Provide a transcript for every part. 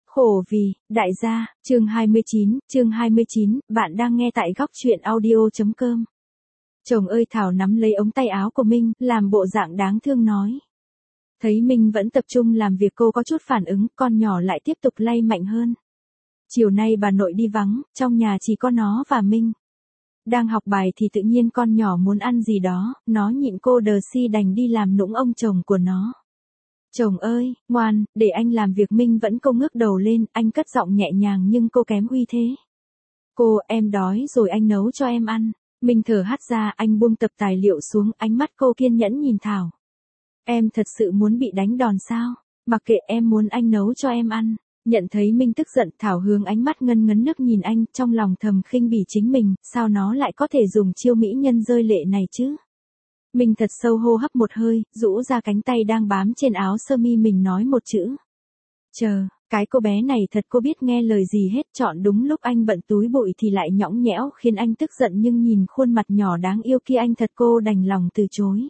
Khổ vì, đại gia, chương 29, bạn đang nghe tại góc chuyện audio.com. Chồng ơi, Thảo nắm lấy ống tay áo của Minh, làm bộ dạng đáng thương nói. Thấy Minh vẫn tập trung làm việc, cô có chút phản ứng, con nhỏ lại tiếp tục lay mạnh hơn. Chiều nay bà nội đi vắng, trong nhà chỉ có nó và Minh. Đang học bài thì tự nhiên con nhỏ muốn ăn gì đó, nó nhịn cô đờ si đành đi làm nũng ông chồng của nó. Chồng ơi, ngoan, để anh làm việc. Minh vẫn cô ngước đầu lên, anh cất giọng nhẹ nhàng nhưng cô kém uy thế. Cô, em đói rồi, anh nấu cho em ăn. Minh thở hắt ra, anh buông tập tài liệu xuống, ánh mắt cô kiên nhẫn nhìn Thảo. Em thật sự muốn bị đánh đòn sao? Mặc kệ, em muốn anh nấu cho em ăn. Nhận thấy Minh tức giận, Thảo hướng ánh mắt ngân ngấn nước nhìn anh, trong lòng thầm khinh bỉ chính mình, sao nó lại có thể dùng chiêu mỹ nhân rơi lệ này chứ? Minh thật sâu hô hấp một hơi, rũ ra cánh tay đang bám trên áo sơ mi mình, nói một chữ. Chờ, cái cô bé này thật cô biết nghe lời gì hết, chọn đúng lúc anh bận túi bụi thì lại nhõng nhẽo khiến anh tức giận, nhưng nhìn khuôn mặt nhỏ đáng yêu kia anh thật cô đành lòng từ chối.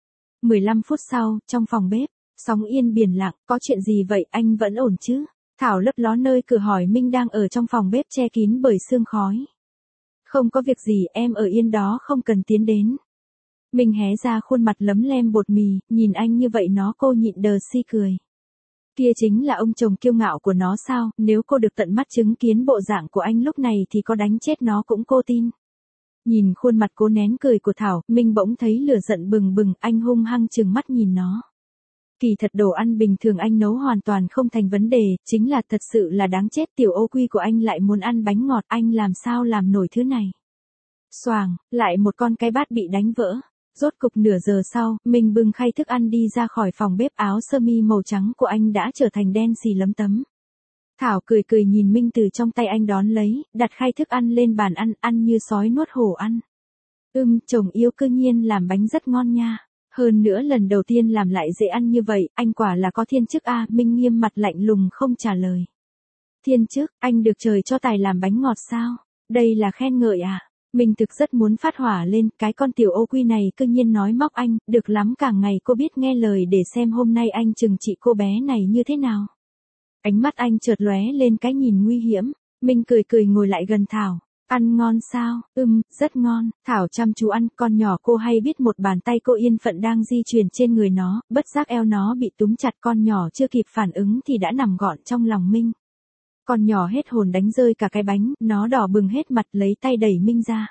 15 phút sau, trong phòng bếp, sóng yên biển lặng, có chuyện gì vậy, anh vẫn ổn chứ? Thảo lấp ló nơi cửa hỏi Minh đang ở trong phòng bếp che kín bởi sương khói. Không có việc gì, em ở yên đó không cần tiến đến. Minh hé ra khuôn mặt lấm lem bột mì, nhìn anh như vậy cô nhịn đờ si cười. Kia chính là ông chồng kiêu ngạo của nó sao? Nếu cô được tận mắt chứng kiến bộ dạng của anh lúc này thì có đánh chết nó cũng cô tin. Nhìn khuôn mặt cố nén cười của Thảo, Minh bỗng thấy lửa giận bừng bừng, anh hung hăng trừng mắt nhìn nó. Kỳ thật đồ ăn bình thường anh nấu hoàn toàn không thành vấn đề, chính là thật sự là đáng chết, tiểu ô quy của anh lại muốn ăn bánh ngọt, anh làm sao làm nổi thứ này. Xoàng, lại một con cái bát bị đánh vỡ. Rốt cục nửa giờ sau, Minh bưng khay thức ăn đi ra khỏi phòng bếp, áo sơ mi màu trắng của anh đã trở thành đen xì lấm tấm. Thảo cười cười nhìn Minh từ trong tay anh đón lấy, đặt khay thức ăn lên bàn ăn như sói nuốt hổ ăn. Chồng yêu cư nhiên làm bánh rất ngon nha. Hơn nữa lần đầu tiên làm lại dễ ăn như vậy, anh quả là có thiên chức a. Minh nghiêm mặt lạnh lùng không trả lời. Thiên chức, anh được trời cho tài làm bánh ngọt sao? Đây là khen ngợi à? Mình thực rất muốn phát hỏa lên, cái con tiểu ô quy này cư nhiên nói móc anh, được lắm, cả ngày cô biết nghe lời, để xem hôm nay anh trừng trị cô bé này như thế nào. Ánh mắt anh chợt lóe lên cái nhìn nguy hiểm. Mình cười cười ngồi lại gần Thảo. Ăn ngon sao? Rất ngon. Thảo chăm chú ăn, con nhỏ cô hay biết một bàn tay cô yên phận đang di chuyển trên người nó, bất giác eo nó bị túm chặt, con nhỏ chưa kịp phản ứng thì đã nằm gọn trong lòng Minh. Con nhỏ hết hồn đánh rơi cả cái bánh, nó đỏ bừng hết mặt lấy tay đẩy Minh ra.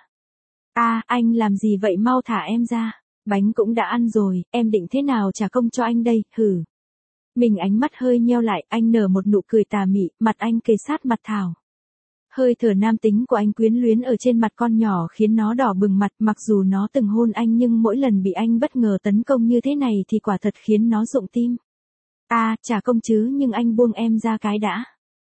Anh làm gì vậy, mau thả em ra. Bánh cũng đã ăn rồi, em định thế nào trả công cho anh đây, hử. Mình ánh mắt hơi nheo lại, anh nở một nụ cười tà mị, mặt anh kề sát mặt Thảo. Hơi thở nam tính của anh quyến luyến ở trên mặt con nhỏ khiến nó đỏ bừng mặt, mặc dù nó từng hôn anh nhưng mỗi lần bị anh bất ngờ tấn công như thế này thì quả thật khiến nó rụng tim. Trả công chứ, nhưng anh buông em ra cái đã.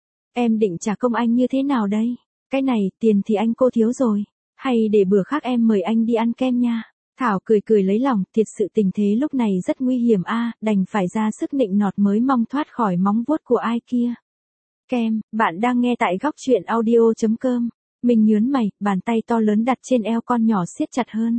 Em định trả công anh như thế nào đây? Cái này, tiền thì anh cô thiếu rồi. Hay để bữa khác em mời anh đi ăn kem nha. Thảo cười cười lấy lòng, thiệt sự tình thế lúc này rất nguy hiểm đành phải ra sức nịnh nọt mới mong thoát khỏi móng vuốt của ai kia. Kem, bạn đang nghe tại góc chuyện audio.com. Mình nhớn mày, bàn tay to lớn đặt trên eo con nhỏ siết chặt hơn.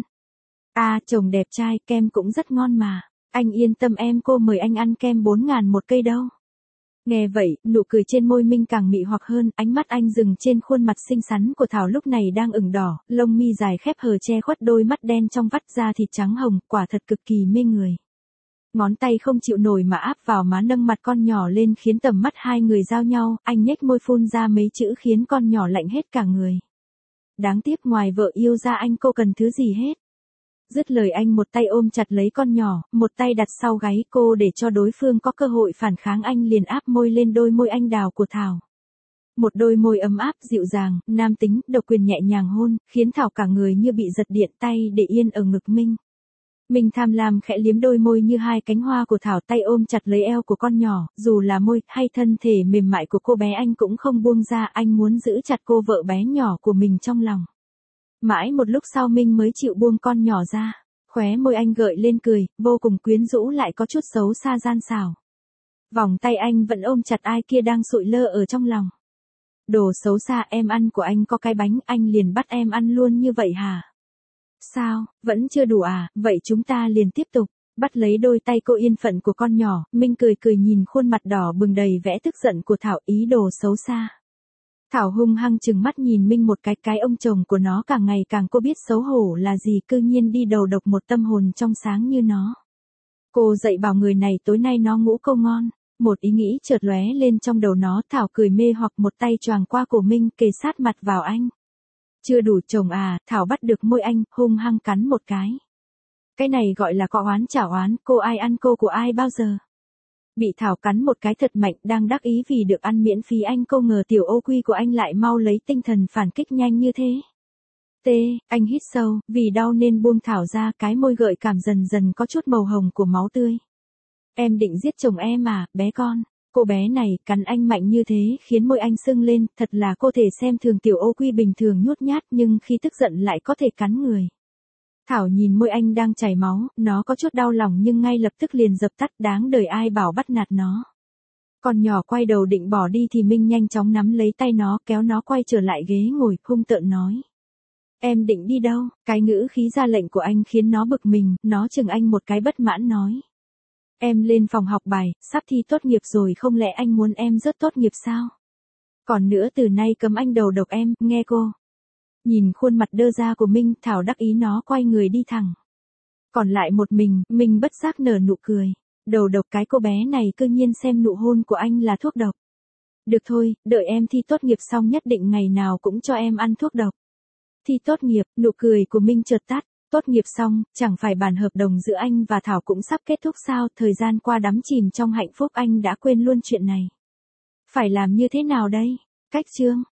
Chồng đẹp trai, kem cũng rất ngon mà. Anh yên tâm, cô mời anh ăn kem 4.000 một cây đâu. Nghe vậy, nụ cười trên môi Minh càng mị hoặc hơn, ánh mắt anh dừng trên khuôn mặt xinh xắn của Thảo lúc này đang ửng đỏ, lông mi dài khép hờ che khuất đôi mắt đen trong vắt, da thịt trắng hồng, quả thật cực kỳ mê người. Ngón tay không chịu nổi mà áp vào má, nâng mặt con nhỏ lên khiến tầm mắt hai người giao nhau, anh nhếch môi phun ra mấy chữ khiến con nhỏ lạnh hết cả người. Đáng tiếc ngoài vợ yêu ra anh cô cần thứ gì hết. Dứt lời anh một tay ôm chặt lấy con nhỏ, một tay đặt sau gáy cô để cho đối phương có cơ hội phản kháng, anh liền áp môi lên đôi môi anh đào của Thảo. Một đôi môi ấm áp, dịu dàng, nam tính, độc quyền nhẹ nhàng hôn, khiến Thảo cả người như bị giật điện, tay để yên ở ngực Minh. Minh tham lam khẽ liếm đôi môi như hai cánh hoa của Thảo, tay ôm chặt lấy eo của con nhỏ, dù là môi hay thân thể mềm mại của cô bé anh cũng không buông ra, anh muốn giữ chặt cô vợ bé nhỏ của mình trong lòng. Mãi một lúc sau Minh mới chịu buông con nhỏ ra, khóe môi anh gợi lên cười, vô cùng quyến rũ lại có chút xấu xa gian xảo. Vòng tay anh vẫn ôm chặt ai kia đang sụi lơ ở trong lòng. Đồ xấu xa, em ăn của anh có cái bánh, anh liền bắt em ăn luôn như vậy hả? Sao, vẫn chưa đủ vậy chúng ta liền tiếp tục. Bắt lấy đôi tay cô yên phận của con nhỏ, Minh cười cười nhìn khuôn mặt đỏ bừng đầy vẻ tức giận của Thảo, ý đồ xấu xa. Thảo hung hăng chừng mắt nhìn Minh một cái ông chồng của nó càng ngày càng cô biết xấu hổ là gì, cư nhiên đi đầu độc một tâm hồn trong sáng như nó. Cô dạy bảo người này tối nay nó ngũ câu ngon, một ý nghĩ chợt lóe lên trong đầu nó. Thảo cười mê hoặc một tay choàng qua cổ Minh kề sát mặt vào anh. Chưa đủ chồng à, Thảo bắt được môi anh, hung hăng cắn một cái. Cái này gọi là có oán trả oán, cô ai ăn cô của ai bao giờ. Bị Thảo cắn một cái thật mạnh, đang đắc ý vì được ăn miễn phí anh cô ngờ tiểu ô quy của anh lại mau lấy tinh thần phản kích nhanh như thế. Anh hít sâu, vì đau nên buông Thảo ra, cái môi gợi cảm dần dần có chút màu hồng của máu tươi. Em định giết chồng em à, bé con. Cô bé này cắn anh mạnh như thế khiến môi anh sưng lên, thật là cô thể xem thường tiểu ô quy bình thường nhút nhát nhưng khi tức giận lại có thể cắn người. Thảo nhìn môi anh đang chảy máu, nó có chút đau lòng nhưng ngay lập tức liền dập tắt, đáng đời ai bảo bắt nạt nó. Con nhỏ quay đầu định bỏ đi thì Minh nhanh chóng nắm lấy tay nó kéo nó quay trở lại ghế ngồi, hung tợn nói. Em định đi đâu? Cái ngữ khí ra lệnh của anh khiến nó bực mình, nó chừng anh một cái bất mãn nói. Em lên phòng học bài, sắp thi tốt nghiệp rồi, không lẽ anh muốn em rớt tốt nghiệp sao? Còn nữa từ nay cấm anh đầu độc em, nghe cô. Nhìn khuôn mặt đơ ra của Minh, Thảo đắc ý nó quay người đi thẳng. Còn lại một mình, Minh bất giác nở nụ cười. Đầu độc cái cô bé này cư nhiên xem nụ hôn của anh là thuốc độc. Được thôi, đợi em thi tốt nghiệp xong nhất định ngày nào cũng cho em ăn thuốc độc. Thi tốt nghiệp, nụ cười của Minh chợt tắt. Tốt nghiệp xong, chẳng phải bản hợp đồng giữa anh và Thảo cũng sắp kết thúc sao? Thời gian qua đắm chìm trong hạnh phúc anh đã quên luôn chuyện này. Phải làm như thế nào đây? Cách chương